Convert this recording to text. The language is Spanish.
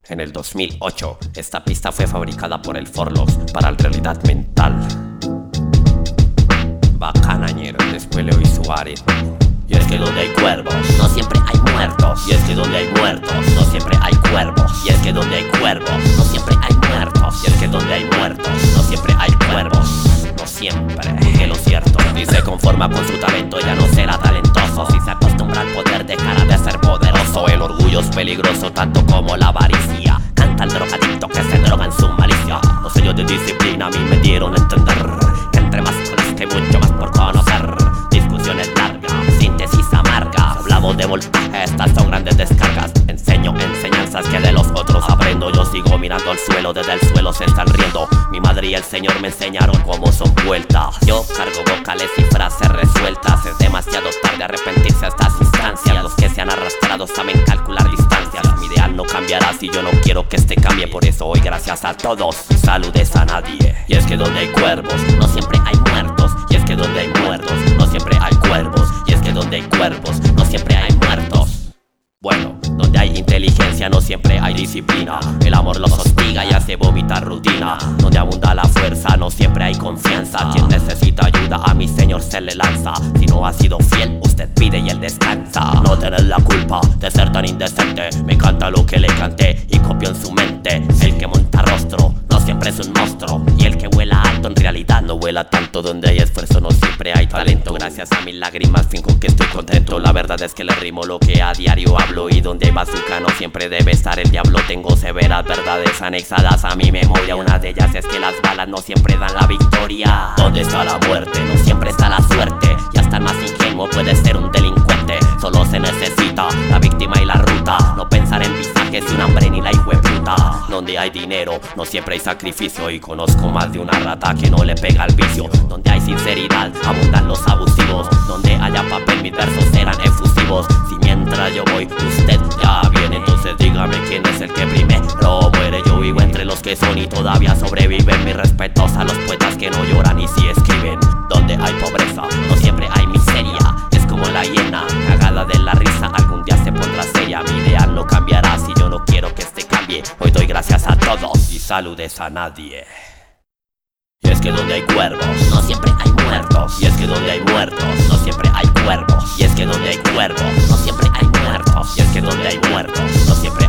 En el 2008, esta pista fue fabricada por el Forlox para la realidad mental. Bacanañero, después le oí su ritmo. Y es que donde hay cuervos, no siempre hay muertos. Y es que donde hay muertos, no siempre hay cuervos. Y es que donde hay cuervos, no siempre hay muertos. Y es que donde hay muertos, no siempre hay cuervos. No siempre, que lo cierto. Si se conforma con su talento, ya no será talentoso. Si se acostumbra al poder, dejará de ser poderoso. El orgullo es peligroso tanto como la avaricia. Canta el drogadicto que se droga en su malicia. Los sellos de disciplina a mí me dieron a entender que entre más conozco hay mucho más por conocer. Discusiones largas, síntesis amargas. Hablamos de voltaje, estas son grandes descargas. Enseño enseñanzas que de los otros aprendo. Yo sigo mirando al suelo, desde el suelo se están riendo. Mi madre y el señor me enseñaron cómo son vueltas. Yo cargo vocales y frases resueltas. Es demasiado tarde arrepentirse a estas instancias. Los que se han arrastrado saben calcular distancias. Mi ideal no cambiará si yo no quiero que este cambie. Por eso hoy gracias a todos y saludes a nadie. Y es que donde hay cuervos, no siempre hay muertos. Y es que donde hay muertos, no siempre hay cuervos. Y es que donde hay cuervos, no siempre hay muertos. Bueno, donde hay inteligencia no siempre hay disciplina. El amor los hostiga y hace vomitar rutina. Donde abunda la fuerza no siempre hay confianza. Quien necesita ayuda a mi señor se le lanza. Si no ha sido fiel usted pide y él descansa. No tener la culpa de ser tan indecente. Me canta lo que le canté y copio en su mente. El que monta rostro no siempre es un monstruo. Y el que vuela alto en realidad no vuela tanto. Donde hay esfuerzo no siempre hay talento. Gracias a mis lágrimas finjo que estoy contento. La verdad es que le rimo lo que a diario hablo. Y donde hay bazooka no siempre debe estar el diablo. Tengo severas verdades anexadas a mi memoria. Una de ellas es que las balas no siempre dan la victoria. Donde está la muerte no siempre está la suerte. Y hasta el más ingenuo puede ser un delincuente. Solo se necesita la víctima y la ruta. No pensar en visajes y un hambre ni la hijueputa. Donde hay dinero no siempre hay sacrificio. Y conozco más de una rata que no le pega al vicio. Donde hay sinceridad abundan los abusivos. Donde haya papel mis versos serán efusivos. Si mientras yo voy usted ya viene, entonces dígame quién es el que primero muere. Yo vivo entre los que son y todavía sobreviven. Mis respetos a los poetas que no lloran y sí escriben. Donde hay pobreza no siempre hay miseria. Es como la hiena cagada de la risa. Algún día se pondrá seria. Mi ideal no cambiará si yo no quiero que este cambie. Hoy doy gracias a todos y saludes a nadie. Y es que donde hay cuervos, no siempre hay muertos. Y es que donde hay muertos, no siempre hay cuervos. Y es que donde hay cuervos, no siempre hay muertos. Y es que donde hay muertos, no siempre